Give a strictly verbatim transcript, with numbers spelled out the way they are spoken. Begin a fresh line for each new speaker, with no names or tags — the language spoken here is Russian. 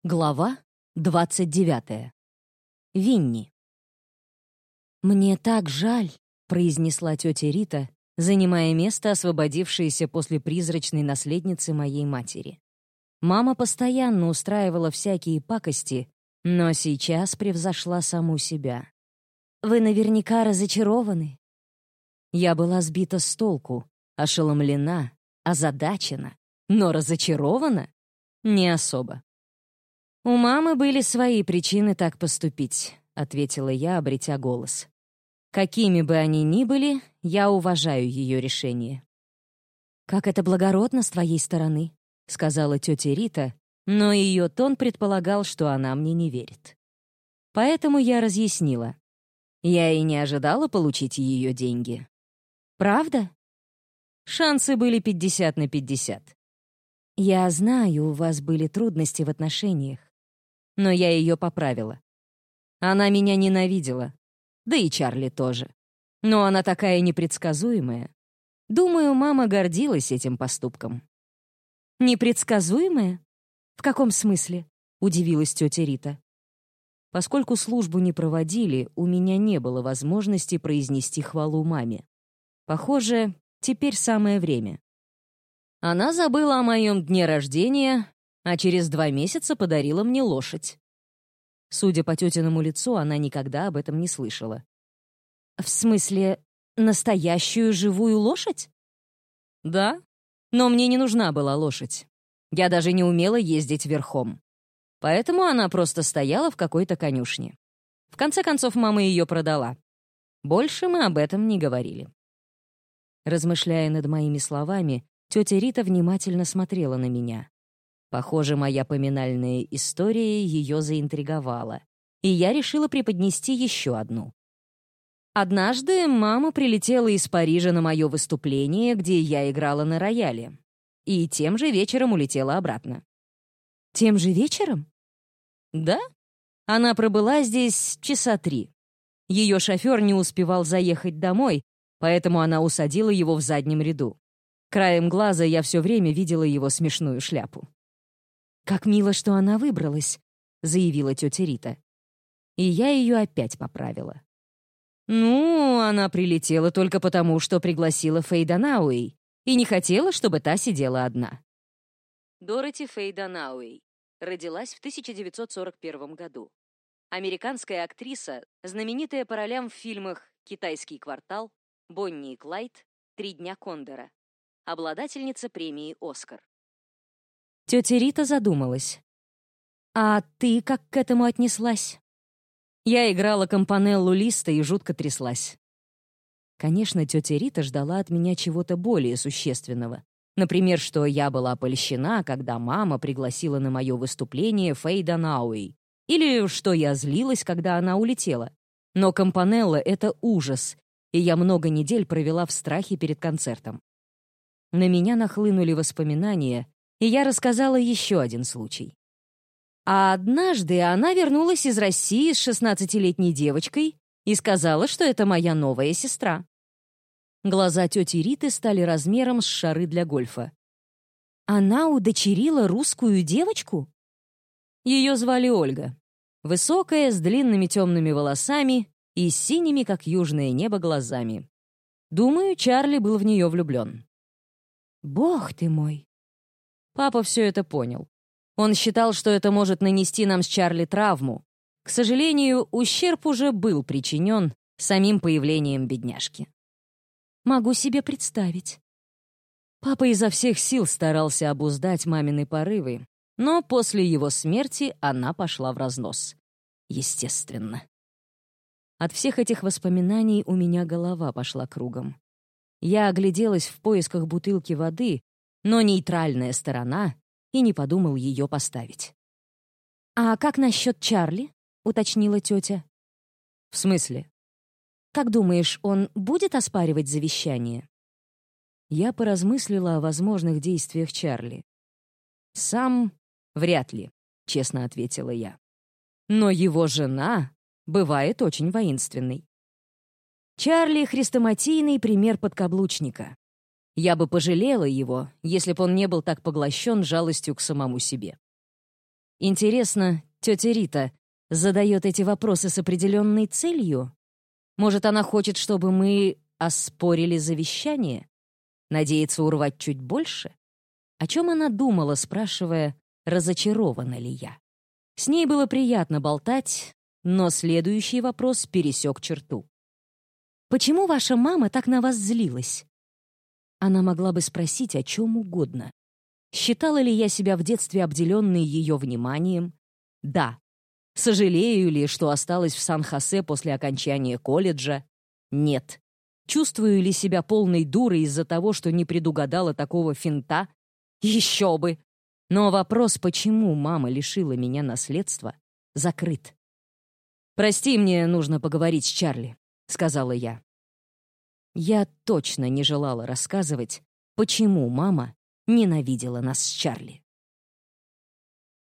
Глава двадцать девятая. Винни. «Мне так жаль», — произнесла тетя Рита, занимая место, освободившееся после призрачной наследницы моей матери. Мама постоянно устраивала всякие пакости, но сейчас превзошла саму себя. «Вы наверняка разочарованы». Я была сбита с толку, ошеломлена, озадачена, но разочарована? Не особо. «У мамы были свои причины так поступить», — ответила я, обретя голос. «Какими бы они ни были, я уважаю ее решение». «Как это благородно с твоей стороны», — сказала тетя Рита, но ее тон предполагал, что она мне не верит. Поэтому я разъяснила. Я и не ожидала получить ее деньги. «Правда?» Шансы были пятьдесят на пятьдесят. «Я знаю, у вас были трудности в отношениях. Но я ее поправила. Она меня ненавидела. Да и Чарли тоже. Но она такая непредсказуемая. Думаю, мама гордилась этим поступком». «Непредсказуемая? В каком смысле?» — удивилась тетя Рита. Поскольку службу не проводили, у меня не было возможности произнести хвалу маме. Похоже, теперь самое время. Она забыла о моем дне рождения, а через два месяца подарила мне лошадь. Судя по тетиному лицу, она никогда об этом не слышала. «В смысле, настоящую живую лошадь?» «Да, но мне не нужна была лошадь. Я даже не умела ездить верхом. Поэтому она просто стояла в какой-то конюшне. В конце концов, мама ее продала. Больше мы об этом не говорили». Размышляя над моими словами, тетя Рита внимательно смотрела на меня. Похоже, моя поминальная история ее заинтриговала, и я решила преподнести еще одну. Однажды мама прилетела из Парижа на мое выступление, где я играла на рояле, и тем же вечером улетела обратно. «Тем же вечером?» «Да. Она пробыла здесь часа три. Ее шофер не успевал заехать домой, поэтому она усадила его в заднем ряду. Краем глаза я все время видела его смешную шляпу». «Как мило, что она выбралась», — заявила тетя Рита. И я ее опять поправила. «Ну, она прилетела только потому, что пригласила Фэй Данауэй и не хотела, чтобы та сидела одна». Дороти Фэй Данауэй родилась в тысяча девятьсот сорок первом году. Американская актриса, знаменитая по ролям в фильмах «Китайский квартал», «Бонни и Клайд», «Три дня Кондора», обладательница премии «Оскар». Тетя Рита задумалась. «А ты как к этому отнеслась?» Я играла компанеллу Листа и жутко тряслась. Конечно, тетя Рита ждала от меня чего-то более существенного. Например, что я была польщена, когда мама пригласила на мое выступление Фэй Данауэй. Или что я злилась, когда она улетела. Но компанелла — это ужас, и я много недель провела в страхе перед концертом. На меня нахлынули воспоминания, и я рассказала еще один случай. А однажды она вернулась из России с шестнадцатилетней девочкой и сказала, что это моя новая сестра. Глаза тети Риты стали размером с шары для гольфа. «Она удочерила русскую девочку?» Ее звали Ольга. Высокая, с длинными темными волосами и синими, как южное небо, глазами. Думаю, Чарли был в нее влюблен. «Бог ты мой!» Папа все это понял. Он считал, что это может нанести нам с Чарли травму. К сожалению, ущерб уже был причинен самим появлением бедняжки. Могу себе представить. Папа изо всех сил старался обуздать мамины порывы, но после его смерти она пошла в разнос. Естественно. От всех этих воспоминаний у меня голова пошла кругом. Я огляделась в поисках бутылки воды, но нейтральная сторона, и не подумал ее поставить. «А как насчет Чарли?» — уточнила тетя. «В смысле?» «Как думаешь, он будет оспаривать завещание?» Я поразмыслила о возможных действиях Чарли. «Сам вряд ли», — честно ответила я. «Но его жена бывает очень воинственной. Чарли — хрестоматийный пример подкаблучника. Я бы пожалела его, если бы он не был так поглощен жалостью к самому себе». Интересно, тетя Рита задает эти вопросы с определенной целью? Может, она хочет, чтобы мы оспорили завещание? Надеется урвать чуть больше? О чем она думала, спрашивая, разочарована ли я? С ней было приятно болтать, но следующий вопрос пересек черту. «Почему ваша мама так на вас злилась?» Она могла бы спросить о чем угодно. Считала ли я себя в детстве обделенной ее вниманием? Да. Сожалею ли, что осталась в Сан-Хосе после окончания колледжа? Нет. Чувствую ли себя полной дурой из-за того, что не предугадала такого финта? Еще бы! Но вопрос, почему мама лишила меня наследства, закрыт. «Прости, мне нужно поговорить с Чарли», — сказала я. Я точно не желала рассказывать, почему мама ненавидела нас с Чарли.